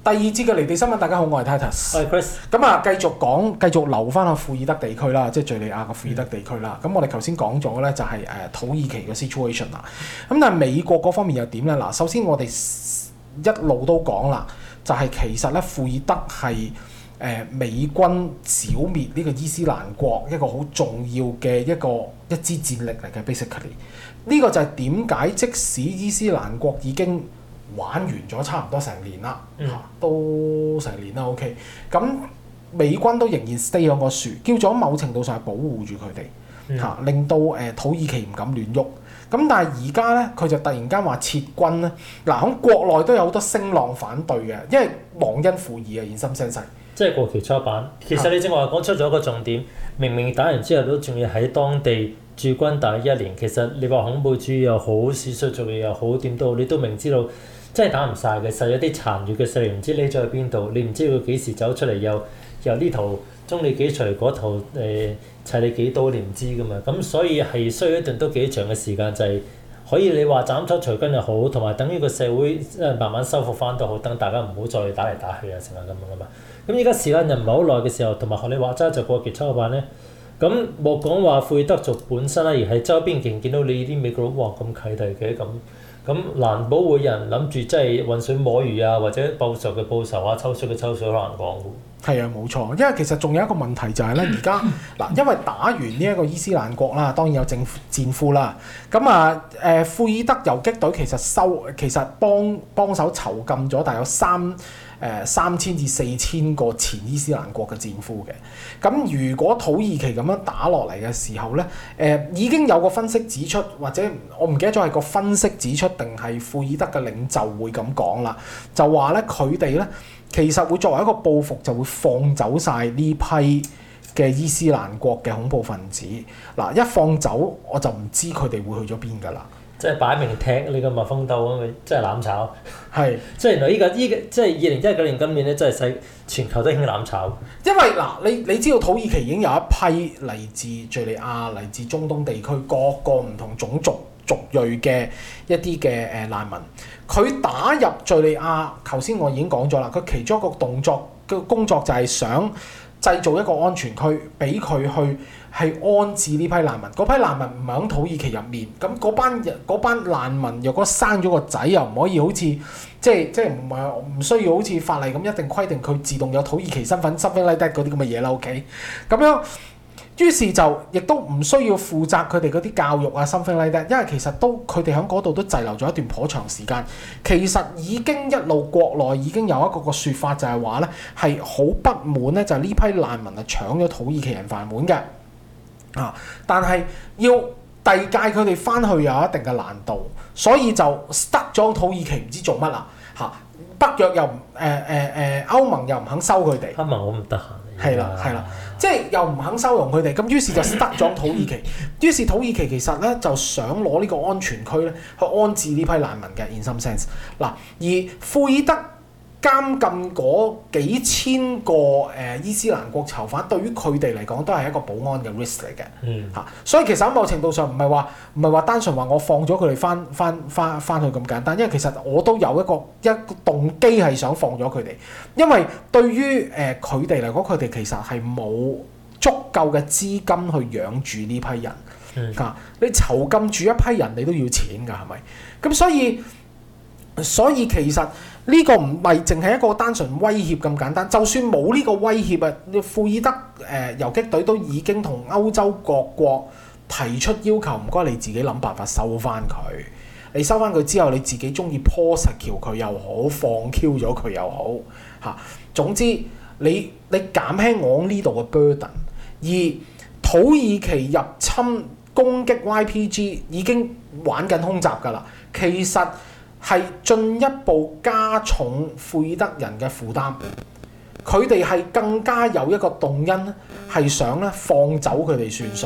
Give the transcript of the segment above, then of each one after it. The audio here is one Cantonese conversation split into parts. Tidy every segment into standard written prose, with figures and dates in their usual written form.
第二節嘅離地新聞，大家好，我係 Titus， 我係 Chris。 咁啊，繼續留翻去庫爾德地區啦，即係敍利亞嘅庫爾德地區啦。咁我哋頭先講咗咧，就係土耳其嘅 situation 啦。咁但係美國嗰方面又點咧？嗱，首先我哋一路都講啦，就係其實咧庫爾德係美軍剿滅呢個伊斯蘭國一個好重要嘅一支戰力嚟嘅 basically。呢個就係點解即使伊斯蘭國已經玩完咗差唔多成年啦，都成年啦 OK。咁美軍都仍然 stay 喺個樹，叫做某程度上係保護住佢哋，令到土耳其唔敢亂喐。咁但係而家咧，佢就突然間話撤軍咧。嗱，喺國內都有好多聲浪反對嘅，因為忘恩負義啊，現心聲勢。 即係過橋抽板。其實你正話講出咗一個重點，明明打完之後都仲要喺當地駐軍大1年。其實你話恐怖主義又好，史實主義又好，點都好，你都明知道真係打唔晒嘅。實有啲殘餘嘅勢力唔知匿咗喺邊度，你唔知佢幾時走出嚟，又呢頭中你幾錘，嗰頭砌你幾刀，你唔知噶嘛。咁所以係需要一段都幾長嘅時間，就係可以你話斬草除根又好，同埋等於個社會慢慢修復翻都好，等大家唔好再打嚟打去啊，成日咁樣噶嘛。咁依家時間又唔係好耐嘅時候，同埋學你話齋就過橋抽板咧。咁莫講話庫爾德族本身啦，而係周邊見到你啲美國佬哇咁契弟嘅咁難保會有人諗住真係混水摸魚啊，或者報仇嘅報仇啊，抽水嘅抽水，好難講㗎。係啊，冇錯，因為其實仲有一個問題就係咧，而家嗱，因為打完呢一個伊斯蘭國啦，當然有戰俘啦。咁啊庫爾德遊擊隊其實幫手囚禁咗大約3000至4000個前伊斯蘭國嘅戰俘嘅。咁如果土耳其咁樣打落嚟嘅時候咧，已經有個分析指出，或者我唔記得咗係個分析指出定係庫爾德嘅領袖會咁講啦，就話咧佢哋咧其實會作為一個報復，就會放走晒呢批嘅伊斯蘭國嘅恐怖分子。嗱，一放走我就唔知佢哋會去咗邊㗎啦。 即係擺明踢你個蜜蜂鬥咁，即係攬炒。 係， 即係原來依個即係2019年今年咧，真係全球都興攬炒。 因為嗱，你知道土耳其已經有一批嚟自敍利亞、嚟自中東地區各個唔同種族裔嘅一啲嘅難民，佢打入敍利亞，頭先我已經講咗啦，佢其中一個工作就係想製造一個安全區，俾佢去係安置呢批難民。嗰批難民唔係喺土耳其入面，咁嗰班難民若果生咗個仔，又唔可以好似即係唔需要好似法例咁一定規定佢自動有土耳其身份 something like that 嗰啲咁嘅嘢啦 OK， 咁樣。於是就亦都唔需要負責佢哋嗰啲教育啊 something like that， 因為其實佢哋喺嗰度都滯留咗一段頗長時間。其實已經一路國內已經有一個説法就係話咧係好不滿咧，就係呢批難民係搶咗土耳其人飯碗嘅但係要遞解佢哋翻去有一定嘅難度，所以就 stuck 咗土耳其唔知做乜啦北約又歐盟又唔肯收佢哋， 歐盟好唔得閒。 係啦，即係又唔肯收容佢哋，咁於是就得咗土耳其。於是土耳其其實咧就想攞呢個安全區咧去安置呢批難民嘅 in some sense。嗱，而庫爾德監禁嗰幾千個伊斯蘭國囚犯，對於佢哋嚟講都係一個保安嘅 risk 嚟嘅。所以其實喺某程度上唔係話單純話我放咗佢哋翻去咁簡單，因為其實我都有一個動機係想放咗佢哋，因為對於佢哋嚟講，佢哋其實係冇足夠嘅資金去養住呢批人。你囚禁住一批人，你都要錢㗎，係咪？咁所以其實呢個唔係淨係一個單純威脅咁簡單，就算冇呢個威脅啊，庫爾德遊擊隊都已經同歐洲各國提出要求，唔該你自己諗辦法收翻佢。你收翻佢之後，你自己中意 prosecute 佢又好，放 Q 咗佢又好總之你減輕我呢度嘅 burden。而土耳其入侵攻擊 YPG 已經玩緊空襲㗎啦，其實係進一步加重庫爾德人嘅負擔，佢哋係更加有一個動因，係想咧放走佢哋算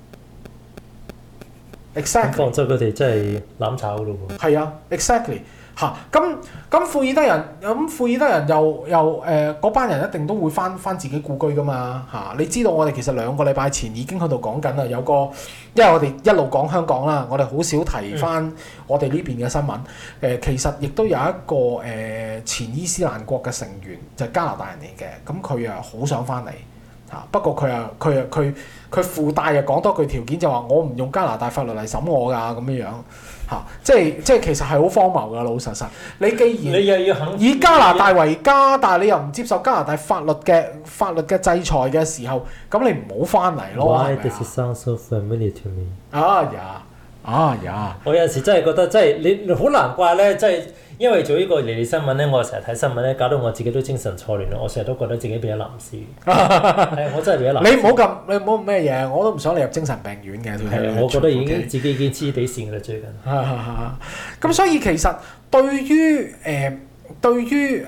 數。Exactly， 放走佢哋真係攬炒咯喎。 係啊 ，exactly 嚇。咁庫爾德人又嗰班人一定都會翻自己故居噶嘛嚇。你知道我哋其實2個禮拜前已經喺度講緊啦，有個因為我哋一路講香港啦，我哋好少提翻我哋呢邊嘅新聞。其實亦都有一個前伊斯蘭國嘅成員就係加拿大人嚟嘅，咁佢啊好想翻嚟嚇，不過佢附帶又講多句條件，就話我唔用加拿大法律嚟審我㗎咁樣嚇，即係其實係好荒謬㗎，老實實。你既然你又要肯以加拿大為家，但係你又唔接受加拿大法律嘅制裁嘅時候，咁你唔好翻嚟咯。 Why does it sound so familiar to me？ 呀！ 我有陣時真係覺得真係你好難怪咧，真係因為做呢個離離新聞咧，我成日睇新聞咧，搞到我自己都精神錯亂咯。我成日都覺得自己變咗藍絲，係我真係變咗藍絲。 你唔好咩嘢，我都唔想你入精神病院嘅。 係，我覺得自己已經黐地線㗎啦，最近。 咁所以其實對於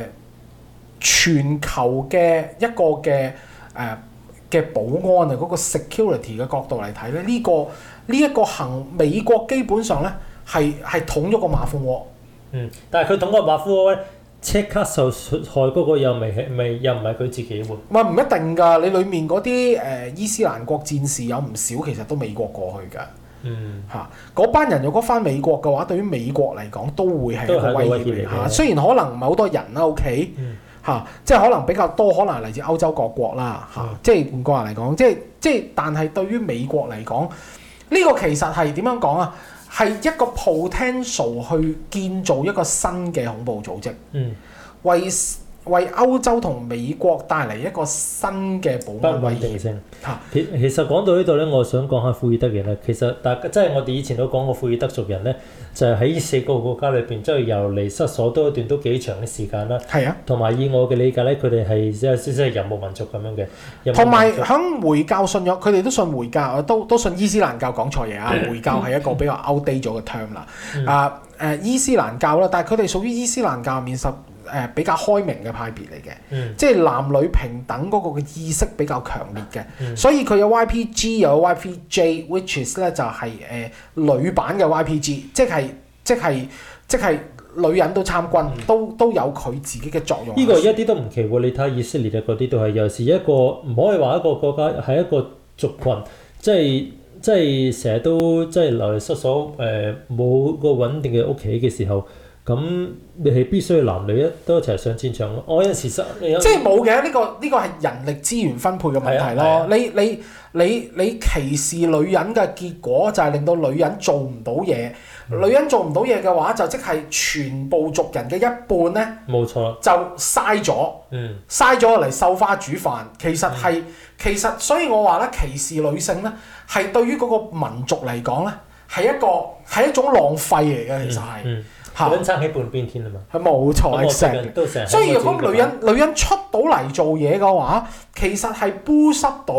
全球嘅一個嘅保安啊，嗰個 security 嘅角度嚟睇咧，呢一個美國基本上咧係捅咗個馬蜂窩。 但係佢捅個馬蜂窩咧，即刻受害嗰個又唔係佢自己喎。 唔一定㗎，你裡面嗰啲伊斯蘭國戰士有唔少其實都美國過去㗎。嗰班人如果翻美國嘅話，對於美國嚟講都會係一個威脅嚟嚇。雖然可能唔係好多人啦，OK 即係可能比較多，可能係嚟自歐洲各國啦即係換句話嚟講，即係但係對於美國嚟講，呢個其實係點樣講啊？係一個 potential 去建造一個新嘅恐怖組織，為歐洲同美國帶嚟一個新嘅保安威脅性。 其實講到呢度咧，我想講下庫爾德人啦。其實大家即係我哋以前都講過庫爾德族人咧，就係喺4個國家裏邊，即係流離失所多一段都幾長嘅時間啦。係啊，同埋以我嘅理解咧，佢哋係即係遊牧民族咁樣嘅。 同埋響回教信仰，佢哋都信回教，都信伊斯蘭教。講錯嘢啊！回教係一個比較 outdate 咗嘅 term 啦。伊斯蘭教啦，但係佢哋屬於伊斯蘭教入面比較開明嘅派別嚟嘅，即係男女平等嗰個嘅意識比較強烈嘅，所以佢有 YPG 又有 YPJ，which is 咧就係女版嘅 YPG，即係女人都參軍，都有佢自己嘅作用。 呢個一啲都唔奇喎，你睇以色列嗰啲都係有時一個唔可以話一個國家係一個族群，即係成日都即係流離失所，冇個穩定嘅屋企嘅時候。咁你係必須要男女都一齊上戰場咯。我有時即係冇嘅，呢個係人力資源分配嘅問題咯。你歧視女人嘅結果就係令到女人做唔到嘢。女人做唔到嘢嘅話，就即係全部族人嘅一半咧， 冇錯， 就嘥咗，嘥咗嚟繡花煮飯。其實所以我話咧，歧視女性咧係對於嗰個民族嚟講咧係一種浪費嚟嘅，其實係。 女人撐起半邊天啊嘛， 係冇錯，所以如果女人出到嚟做嘢嘅話，其實係 boost 到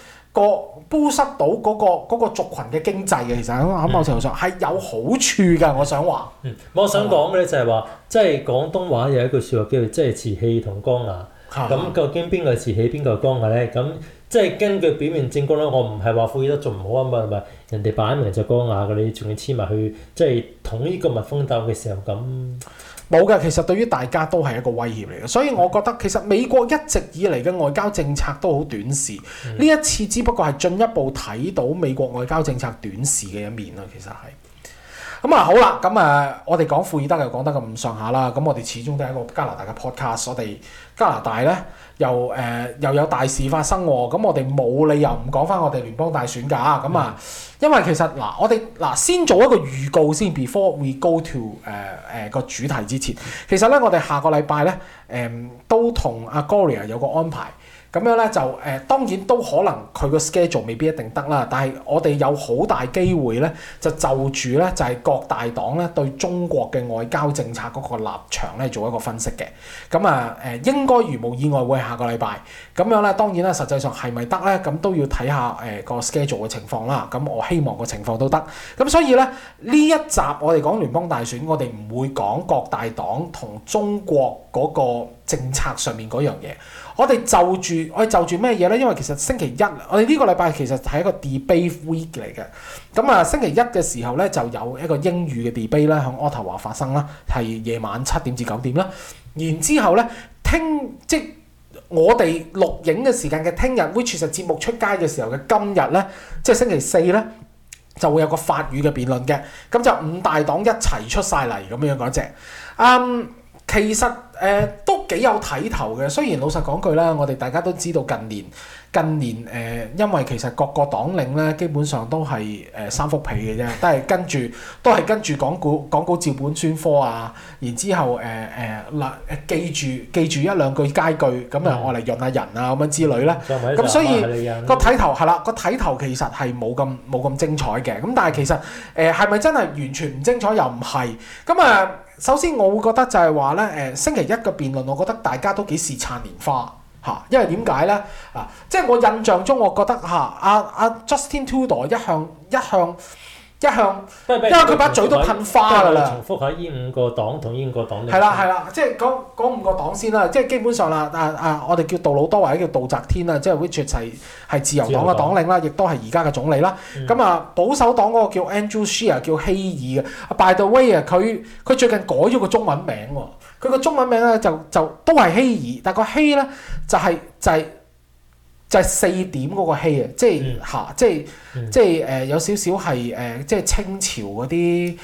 嗰個族群嘅經濟嘅。其實喺某程度上係有好處㗎。我想話， 我想講嘅咧就係話，即係廣東話有一句説話叫做即係瓷器同光牙。咁究竟邊個係瓷器，邊個係光牙咧？咁即係根據表面證供咧，我唔係話庫爾德仲唔好啊嘛，係咪？人哋擺明就光牙嘅，你仲要黐埋去，即係捅呢個蜜蜂竇嘅時候咁冇嘅。其實對於大家都係一個威脅嚟嘅，所以我覺得其實美國一直以嚟嘅外交政策都好短視，呢一次只不過係進一步睇到美國外交政策短視嘅一面啦。其實係。咁好啦，我哋講庫爾德又講得咁上下啦。咁我哋始終都係一個加拿大嘅 podcast， 我哋加拿大咧又有大事發生喎。咁我哋冇理由唔講翻我哋聯邦大選㗎。因為其實我哋先做一個預告先 ，before we go to 個主題之前，其實咧我哋下個禮拜咧都同阿 Gloria 有個安排。咁樣咧就當然都可能佢個 schedule 未必一定得啦，但係我哋有好大機會咧就住咧就係各大黨咧對中國嘅外交政策嗰個立場咧做一個分析嘅。咁應該如無意外會係下個禮拜。咁樣咧當然啦，實際上係咪得咧？咁都要睇下個 schedule 嘅情況啦。咁我希望個情況都得。咁所以咧呢一集我哋講聯邦大選，我哋唔會講各大黨同中國嗰個政策上面嗰樣嘢。我哋就住就住咩嘢咧？因為其實星期一我哋呢個禮拜其實係一個 debate week 嚟嘅。咁啊，星期一嘅時候咧就有一個英語嘅 debate 啦，響渥太華發生啦，係夜晚7點至9點啦。然之後咧，即我哋錄影嘅時間嘅聽日 which 係節目出街嘅時候嘅今日咧，即係星期4咧，就會有個法語嘅辯論嘅。咁就5大黨一齊出晒嚟咁樣嗰隻。其實都幾有睇頭嘅。雖然老實講句啦，我哋大家都知道近年因為其實各個黨領咧基本上都係三幅被嘅啫，都係跟住講稿照本宣科啊，然之後記住一兩句佳句咁啊，愛嚟潤下人啊咁樣之類啦。咁所以個睇頭係啦，個睇頭其實係冇咁精彩嘅。咁但係其實係咪真係完全唔精彩又唔係咁啊？首先我會覺得就係話咧，星期一嘅辯論，我覺得大家都幾時燦蓮花嚇，因為點解咧即係我印象中，我覺得阿 Justin Trudeau 一向，因為佢把嘴都噴花㗎啦。 重複下呢5個黨同呢5個黨。 係啦，即係講5個黨先啦，即係基本上啦，我哋叫杜魯多或者叫杜澤天啦，即係 which 係自由黨嘅黨領啦，亦都係而家嘅總理啦。咁保守黨嗰個叫 Andrew Scheer 叫希爾嘅。By the way 佢最近改咗個中文名喎，佢個中文名咧就都係希爾，但個希咧就係4點嗰個希啊，即係有少少係即係清朝嗰啲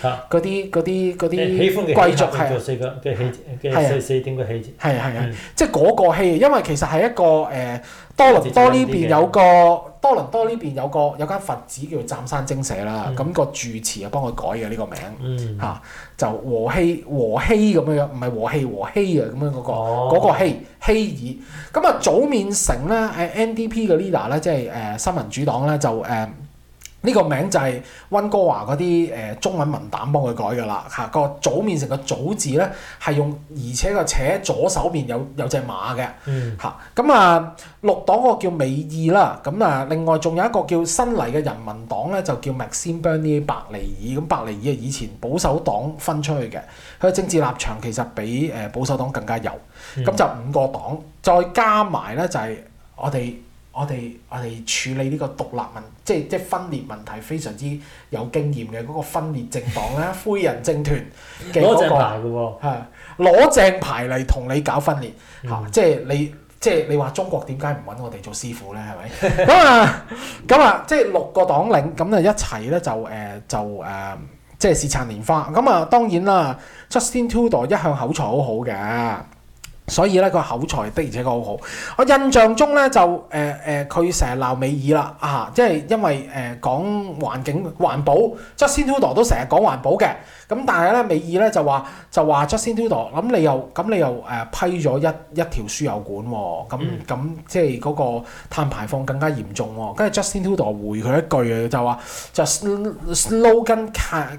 貴族係 4點嘅希字， 係即係嗰個希，因為其實係一個多倫多呢邊有間佛寺叫做湛山精舍啦，咁個住持啊幫佢改嘅呢個名就和稀咁樣，唔係和稀啊咁樣嗰個希爾。咁啊早面成咧NDP 嘅 leader 咧，即係新民主黨咧就呢個名就係溫哥華嗰啲中文文膽幫佢改㗎啦嚇。個早面成個早字咧係用，而且個斜左手邊有隻馬嘅嚇。咁綠黨嗰個叫美意啦。咁另外仲有一個叫新嚟嘅人民黨咧，就叫 Maxime Bernier 白尼爾。咁白尼爾係以前保守黨分出去嘅，佢嘅政治立場其實比保守黨更加右。咁就5個黨，再加埋咧就係我哋處理呢個獨立即係分裂問題非常之有經驗嘅嗰個分裂政黨咧，灰人政團嘅嗰個攞正牌嘅喎，攞正牌嚟同你搞分裂嚇，即係你話中國點解唔揾我哋做師傅咧？係咪？咁即係6個黨領咁一齊咧就即係燦蓮花。咁當然啦 ，Justin Trudeau 一向口才好好嘅。所以咧，佢口才的而且確好好。我印象中咧就佢成日鬧美爾啦即係因為講環保 ，Justin Trudeau 都成日講環保嘅。咁但係咧，美爾咧就話 Justin Trudeau 咁你又批咗一條輸油管喎，咁即係嗰個碳排放更加嚴重喎。跟住 Justin Trudeau 回佢一句就話就 slogan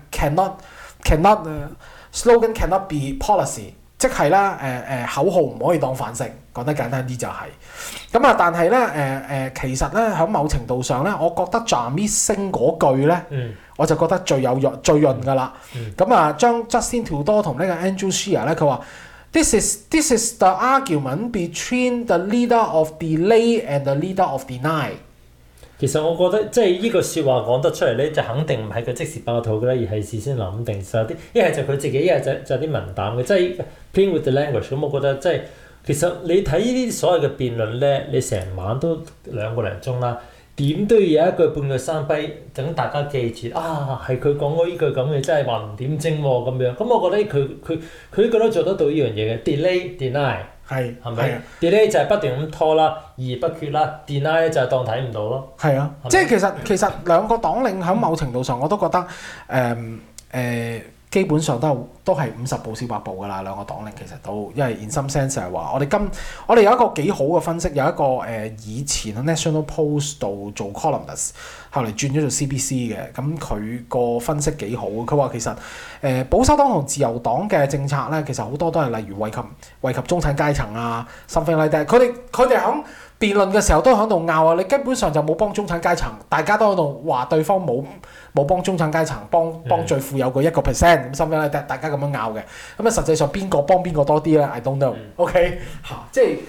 cannot be policy。即係啦，口號唔可以當飯食，講得簡單啲就係咁啊！但係咧，其實咧喺某程度上咧，我覺得 James 升嗰句咧，我就覺得最潤㗎啦。咁將 Justin Trudeau 同呢個 Andrew Scheer 咧，佢話 This is the argument between the leader of delay and the leader of deny。 其實我覺得即係呢個説話講得出嚟咧，就肯定唔係佢即時爆肚嘅啦，而係事先諗定曬啲。一係就佢自己，一係就啲文膽嘅，即係 playing with the language。咁我覺得即係其實你睇呢啲所謂嘅辯論咧，你成晚都2個零鐘啦，點都要有一句半句生悲，等大家記住係佢講過呢句咁嘅，真係話唔點精喎咁樣。咁我覺得佢覺得做得到呢樣嘢嘅 delay deny。係咪 delay 就係不斷咁拖啦，議而不決啦 deny 咧就係當睇唔到咯。係啊， 即係其實2個黨領喺某程度上我都覺得基本上都係50步笑百步㗎啦。2個黨領其實都因為 in some sense 係話我哋有一個幾好嘅分析，有一個以前喺 National Post 度做 columnist， 後嚟轉咗做 CBC 嘅，咁佢個分析幾好。佢話其實保守黨同自由黨嘅政策咧，其實好多都係例如惠及中產階層啊 something like that。佢哋喺辯論嘅時候都喺度拗啊！你根本上就冇幫中產階層，大家都喺度話對方冇幫中產階層，幫最富有嘅1%咁 something like that，大家咁樣拗嘅。咁實際上邊個幫邊個多啲咧 ？I don't know。OK 即係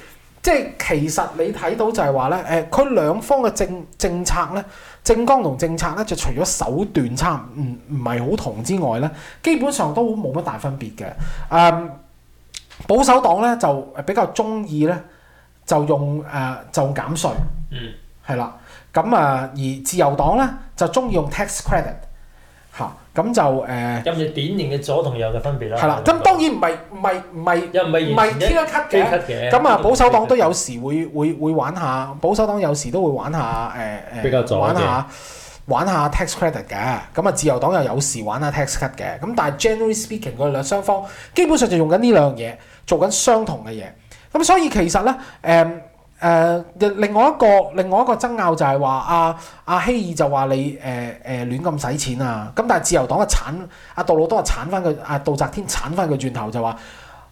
即係其實你睇到就係話咧，佢兩方嘅政策咧，政綱同政策咧，就除咗手段差唔係好同之外咧，基本上都冇乜大分別嘅。保守黨咧就比較中意咧，就用就減稅，係啦。咁而自由黨咧就中意用 tax credit 嚇，咁就咁就典型嘅左同右嘅分別啦。 係啦，咁當然唔係 clear cut 嘅。咁保守黨都有時會玩下，保守黨有時都會玩下比較左嘅。 玩下 tax credit 嘅，咁自由黨又有時玩下 tax cut 嘅，咁但係 generally speaking 佢哋雙方基本上就用緊呢兩樣嘢，做緊相同嘅嘢，咁所以其實咧另外一個爭拗就係話阿希爾就話你亂咁使錢啊，咁但係自由黨嘅阿杜魯多係鏟翻佢，阿杜澤天鏟翻佢轉頭就話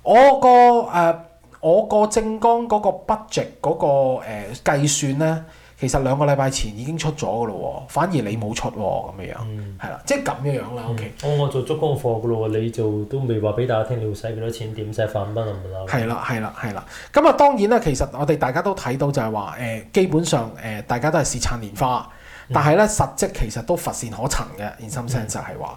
我個政綱嗰個 budget 嗰個計算咧。其實2個禮拜前已經出咗㗎咯喎，反而你冇出喎咁樣，係啦，即係咁樣啦。OK， 我做足功課㗎咯喎，你做都未話俾大家聽你要使幾多錢，點使5蚊啊唔啦。 係啦。咁當然啦，其實我哋大家都睇到就係話基本上大家都係試撐蓮花，但係咧實質其實都乏善可陳嘅。in some sense 就係話，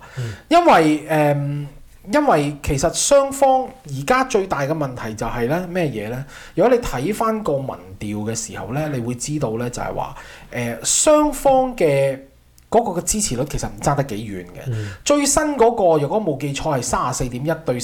因為其實雙方而家最大嘅問題就係咧咩嘢咧？如果你睇翻個民調嘅時候咧，你會知道咧就係話雙方嘅嗰個嘅支持率其實唔爭得幾遠嘅。最新嗰個如果冇記錯係34.1對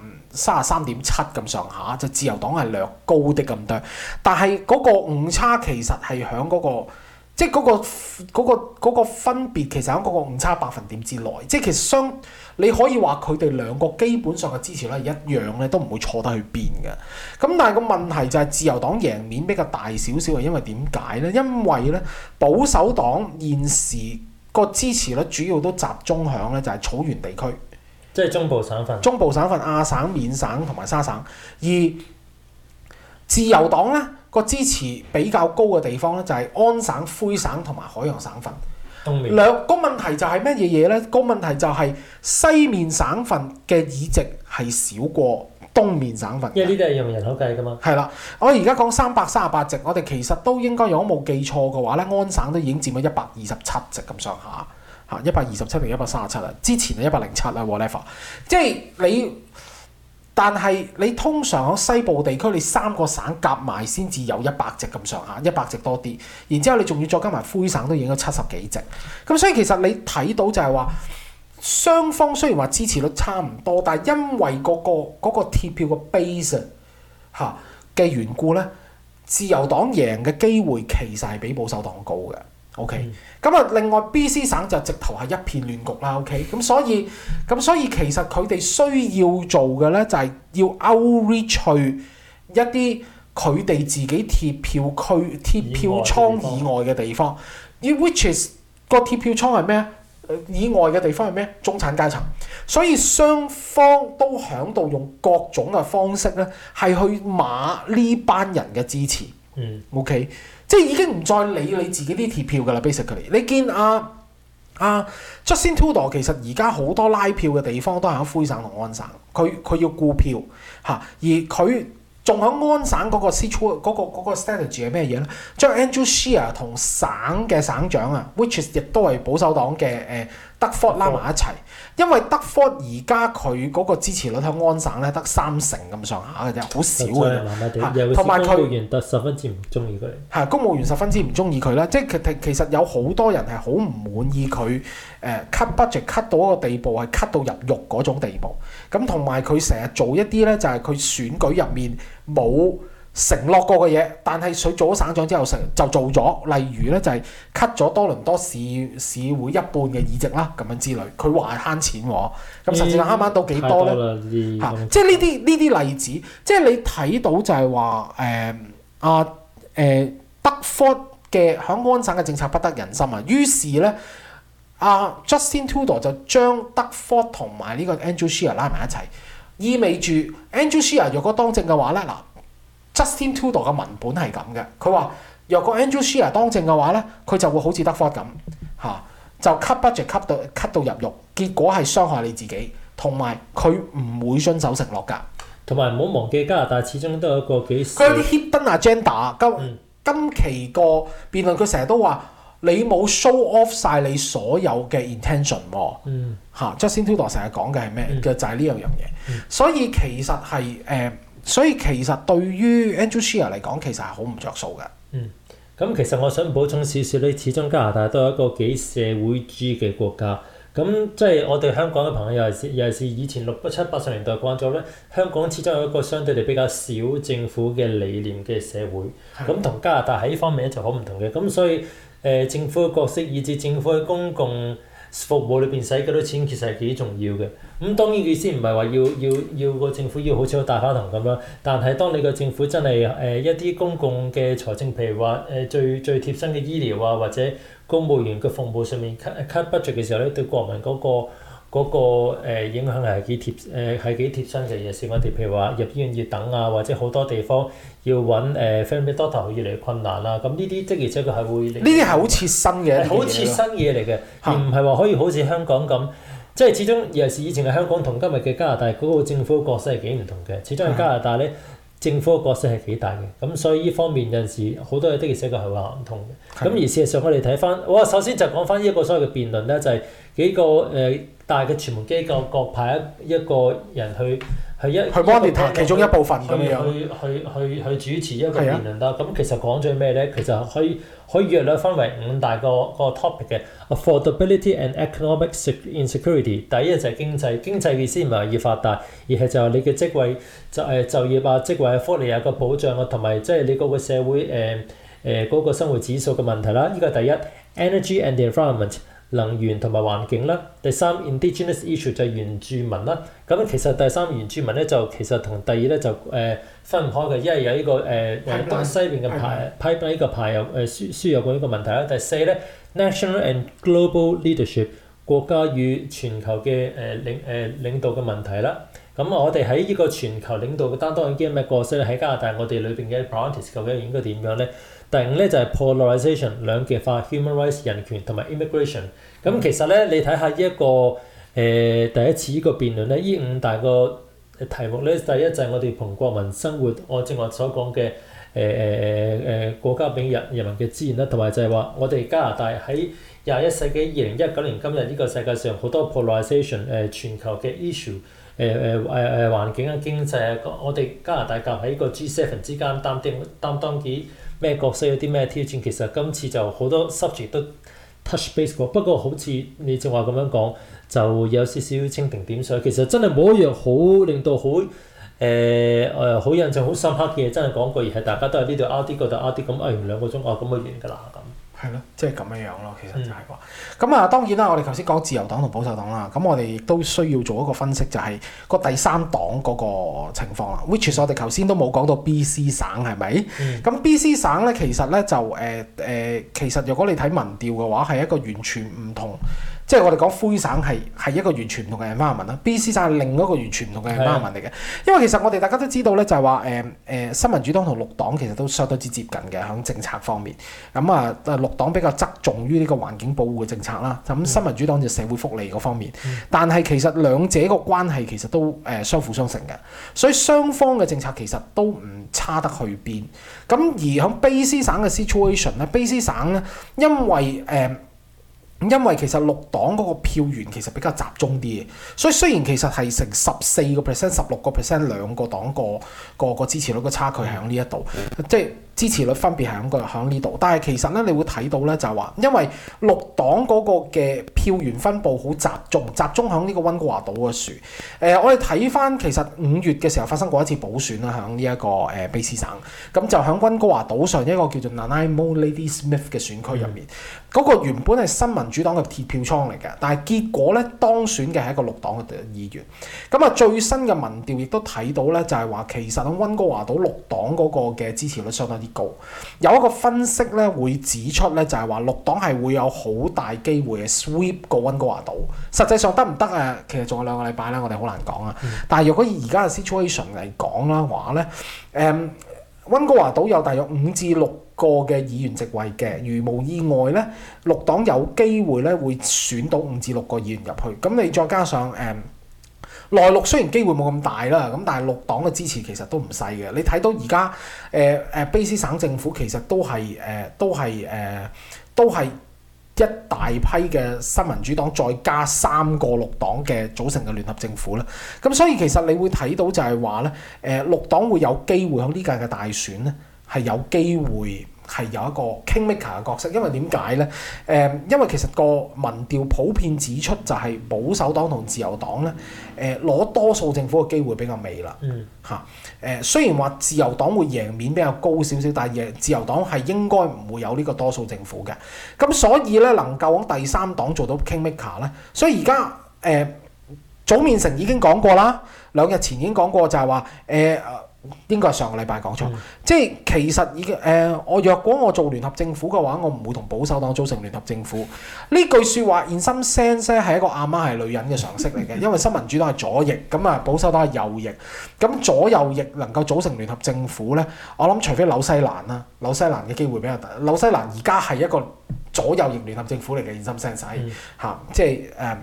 33.7咁上下，就自由黨係略高啲咁多，但係嗰個誤差其實係響嗰個。即係嗰個分別其實喺嗰個誤差百分點之內，即係其實你可以話佢哋兩個基本上嘅支持率係一樣咧，都唔會錯得去邊嘅。咁但係個問題就係自由黨贏面比較大少少，係因為點解咧？因為咧保守黨現時個支持率主要都集中響咧就係草原地區， 即係中部省份、 亞省、緬省同埋沙省，而自由黨咧。個支持比較高嘅地方咧，就係安省、灰省同埋海洋省份。個問題就係咩嘢咧？個問題就係西面省份嘅議席係少過東面省份。 因為呢啲係用人口計㗎嘛。 係啦，我而家講338席，我哋其實都應該如果冇記錯嘅話咧，安省都已經佔咗127席咁上下嚇，127定137啊，之前係107啦 whatever。即係你。但係你通常喺西部地區，你3個省夾埋先至有100席咁上下，100席多啲。然之後你仲要再加埋灰省都已經有70幾席。咁所以其實你睇到就係話，雙方雖然話支持率差唔多，但係因為嗰個貼票個 base 嚇嘅緣故咧，自由黨贏嘅機會其實係比保守黨高嘅。OK，咁另外 BC 省就直頭係一片亂局啦。OK，咁所以其實佢哋需要做嘅咧就係要 outreach 去一啲佢哋自己貼票倉以外嘅地方。which is 個貼票倉係咩？以外嘅地方係咩？中產階層。所以雙方都喺度用各種嘅方式咧，係去馬呢班人嘅支持。OK。即係已經唔再理你自己啲貼票㗎啦 ，basically。你見Justin Trudeau 其實而家好多拉票嘅地方都係喺灰省同安省，佢要顧票嚇，而佢仲喺安省嗰個 strategy 係咩嘢咧？將 Andrew Scheer 同省嘅省長啊 ，which is 亦都係保守黨嘅德福拉埋一齊，因為德福而家佢嗰個支持率喺安省咧得3成咁上下嘅啫，好少嘅。同埋佢公務員十分之唔中意佢。 係公務員十分之唔中意佢啦，即係其實有好多人係好唔滿意佢cut budget cut 到一個地步係 cut 到入肉嗰種地步。咁同埋佢成日做一啲咧就係佢選舉入面冇承諾過嘅嘢，但係佢做咗省長之後就做咗，例如咧就係 cut 咗多倫多市會一半嘅議席啦，咁樣之類。佢話係慳錢喎，咁實際上慳到幾多咧？即係呢啲例子，即係你睇到就係話德福嘅響安省嘅政策不得人心啊，於是咧Justin Trudeau 就將德福同埋呢個 Andrew Scheer 拉埋一齊，意味住 Andrew Scheer 若果當政嘅話咧Justin Trudeau 嘅文本係咁嘅，佢話若果 Andrew Scheer 當政嘅話咧，佢就會好似德福咁就 cut budget cut 到入肉，結果係傷害你自己，同埋佢唔會遵守承諾㗎。 同埋唔好忘記加拿大始終都有一個幾佢有啲 hidden agenda。今期個辯論佢成日都話你冇 show off 晒你所有嘅 intention 喎。Justin Trudeau 成日講嘅係咩？就係呢樣嘢。所以其實係所以其實對於 Andrew Scheer 嚟講，其實係好唔着數嘅。 咁其實我想補充少少咧，始終加拿大都係一個幾社會主義嘅國家。咁即係我哋香港嘅朋友，尤其是以前60、70、80年代慣咗咧，香港始終有一個相對地比較少政府嘅理念嘅社會。咁同加拿大喺呢方面咧就好唔同嘅。咁所以政府嘅角色，以至政府喺公共服務裏邊使幾多錢，其實係幾重要嘅。咁當然意思唔係話要個政府要好似個大花筒咁樣，但係當你個政府真係一啲公共嘅財政，譬如話最貼身嘅醫療啊，或者公務員嘅服務上面 cut budget 嘅時候咧，對國民嗰個影響係幾貼身嘅。有時我哋譬如話入醫院要等啊，或者好多地方要揾family doctor 越嚟越困難啦。咁呢啲的而且確係會呢啲係好切身嘅， 好切身嘢嚟嘅，而唔係話可以好似香港咁。即係始終尤其是以前嘅香港同今日嘅加拿大嗰個政府嘅角色係幾唔同嘅。始終喺加拿大咧，政府嘅角色係幾大嘅。咁所以呢方面有陣時好多嘢的而且確係話唔同嘅。咁而事實上我哋睇翻，首先就講翻呢一個所謂嘅辯論咧，就係幾個大嘅傳媒機構各派一個人去 monitor 其中一部分咁樣去主持一個辯論啦。咁其實講咗咩咧？其實可以約略分為5大個 topic 嘅 affordability and economic insecurity。第一就係經濟嘅意思唔係話要發達，而係就係你嘅職位就業啊、職位福利啊個保障啊，同埋即係你嗰個社會嗰個生活指數嘅問題啦。呢個係第一 energy and the environment。能源同埋環境啦。第三 Indigenous issue 就係原住民啦。咁其實第三原住民咧就其實同第二咧就分唔開嘅，因為有呢個東西邊嘅pipeline呢個排油輸入嘅呢個問題啦。第四咧 National and global leadership 國家與全球嘅領導嘅問題啦。咁我哋喺呢個全球領導嘅擔當已經有咩角色咧？喺加拿大我哋裏邊嘅 priorities 究竟應該點樣咧？第五咧就係 polarization 兩極化 human rights 人權同埋 immigration。咁其實咧你睇下呢一個第一次呢個辯論咧，呢5大個題目咧，第一就係我哋同國民生活，我正話所講嘅國家俾人民嘅資源啦，同埋就係話我哋加拿大喺21世紀2019年今日呢個世界上好多 polarization 全球嘅 issue。環境啊、經濟啊，我哋加拿大夾喺個 G7 之間擔當幾咩角色，有啲咩挑戰？其實今次就好多 subject 都 touch base 過，不過好似你正話咁樣講，就有少少蜻蜓點水。其實真係冇一樣好令到好印象好深刻嘅嘢，真係講過，而係大家都係呢度 out 啲，嗰度 out 啲，咁完2個鐘，咁就完㗎啦咁。 係咯，即係咁樣咯，其實就係話。咁啊，當然啦，我哋頭先講自由黨同保守黨啦，咁我哋亦都需要做一個分析，就係個第三黨嗰個情況啦。which is 我哋頭先都冇講到 BC 省係咪？咁 BC 省咧，其實咧就其實如果你睇民調嘅話，係一個完全唔同。即係我哋講灰省係一個完全唔同嘅 environment 啦，BC 省係另一個完全唔同嘅 environment 嚟嘅。因為其實我哋大家都知道咧，就係話新民主黨同綠黨其實都相當之接近嘅喺政策方面。咁啊，綠黨比較側重於呢個環境保護嘅政策啦，咁新民主黨就社會福利嗰方面。但係其實兩者個關係其實都相輔相成嘅，所以雙方嘅政策其實都唔差得去邊。咁而喺 BC 省嘅 situation 咧，BC 省咧因為其實綠黨嗰個票源其實比較集中啲嘅，所以雖然其實係成14%、16%兩個黨個支持率嘅差距係喺呢一度，即係支持率分別係喺呢度。但係其實咧，你會睇到咧就係話，因為綠黨嗰個嘅票源分佈好集中喺呢個溫哥華島嘅樹。我哋睇翻其實5月嘅時候發生過一次補選啦，喺呢一個BC 省，咁就喺溫哥華島上一個叫做 Nanaimo Ladysmith 嘅選區入面，嗰個原本係新民主黨嘅鐵票倉嚟嘅，但係結果咧當選嘅係一個綠黨嘅議員。咁啊，最新嘅民調亦都睇到咧，就係話其實喺溫哥華島綠黨嗰個嘅支持率相當之高。有一個分析咧會指出咧，就係話綠黨係會有好大機會係 sweep 過溫哥華島。實際上得唔得啊？其實仲有2個禮拜啦，我哋好難講啊。但係如果以而家嘅 situation 嚟講啦話咧，溫哥華島有大約5至6個嘅議員席位嘅，如無意外咧，綠黨有機會咧會選到5至6個議員入去。咁你再加上內陸雖然機會冇咁大啦，咁但係綠黨嘅支持其實都唔細嘅。你睇到而家卑斯省政府其實都係一大批嘅新民主黨再加3個綠黨嘅組成嘅聯合政府啦。咁所以其實你會睇到就係話咧，綠黨會有機會喺呢屆嘅大選咧係有機會係有一個 kingmaker 嘅角色，因為點解咧？因為其實個民調普遍指出就係保守黨同自由黨咧，攞多數政府嘅機會比較微啦。雖然話自由黨會贏面比較高少少，但係自由黨係應該唔會有呢個多數政府嘅。咁所以咧，能夠喺第三黨做到 kingmaker 咧，所以而家早面成已經講過啦，2日前已經講過就係話應該係上個禮拜講錯，即係其實已經若果我做聯合政府嘅話，我唔會同保守黨組成聯合政府。呢句説話 in some sense 咧係一個阿媽係女人嘅常識嚟嘅，因為新民主黨係左翼，咁啊保守黨係右翼，咁左右翼能夠組成聯合政府咧，我諗除非紐西蘭啦，紐西蘭嘅機會比較大。紐西蘭而家係一個左右翼聯合政府嚟嘅 in some sense 係即係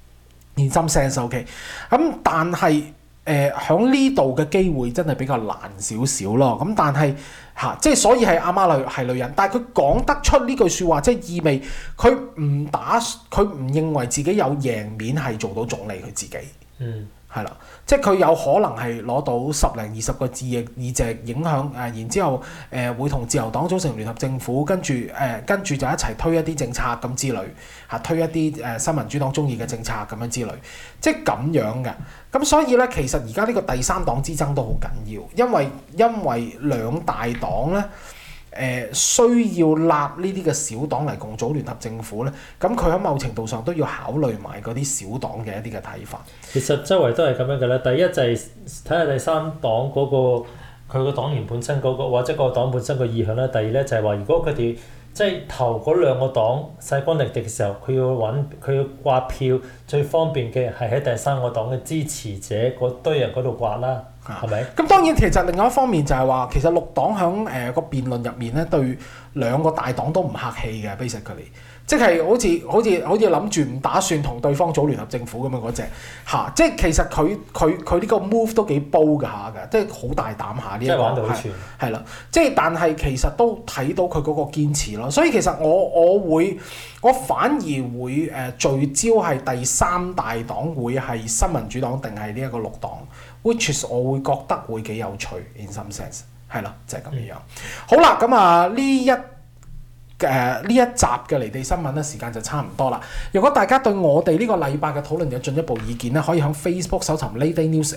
in some sense OK， 咁但係。喺呢度嘅機會真係比較難少少咯，咁但係即係所以係阿媽係女人，但係佢講得出呢句説話，即係意味佢唔認為自己有贏面係做到總理佢自己，係啦，即係佢有可能係攞到10零20個議席影響然之後會同自由黨組成聯合政府，跟住就一齊推一啲政策咁之類推一啲新民主黨中意嘅政策咁樣之類，即係咁樣嘅。咁所以咧，其實而家呢個第三黨之爭都好緊要，因為兩大黨咧需要立呢啲嘅小黨嚟共組聯合政府咧，咁佢喺某程度上都要考慮埋嗰啲小黨嘅一啲嘅睇法。 其實周圍都係咁樣嘅啦。第一就係睇下第三黨嗰個佢個黨員本身嗰個或者個黨本身個意向啦。第二咧就係話，如果佢哋即係投嗰兩個黨勢均力敵嘅時候，佢要刮票最方便嘅係喺第三個黨嘅支持者嗰堆人嗰度刮啦，係咪？咁當然其實另外一方面就係話，其實綠黨喺個辯論入面咧，對兩個大黨都唔客氣嘅，basically。即係好似諗住唔打算同對方組聯合政府咁樣嗰隻即係其實佢呢個 move 都幾煲㗎下嘅，即係好大膽下呢一個係啦，即係但係其實都睇到佢嗰個堅持咯，所以其實我反而會聚焦係第三大黨會係新民主黨定係呢一個綠黨 ，which is 我會覺得會幾有趣 in some sense 係啦，就係咁樣。好啦，咁呢一集嘅離地新聞咧，時間就差唔多啦。如果大家對我哋呢個禮拜嘅討論有進一步意見咧，可以喺 Facebook 搜尋 Lady News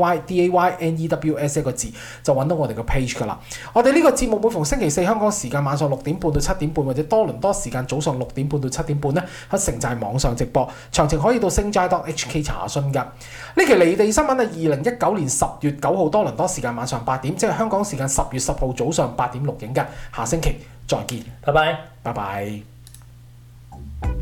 LAYDAYNEWS 一個字就揾到我哋個 page 噶啦。我哋呢個節目每逢星期四香港時間晚上6點半到7點半，或者多倫多時間早上6點半到7點半咧，喺城寨網上直播。詳情可以到 星齋.hk 查詢㗎。呢期離地新聞係2019年10月9號多倫多時間晚上8點，即係香港時間10月10號早上8點錄影嘅。下星期再見， 拜拜， 拜拜。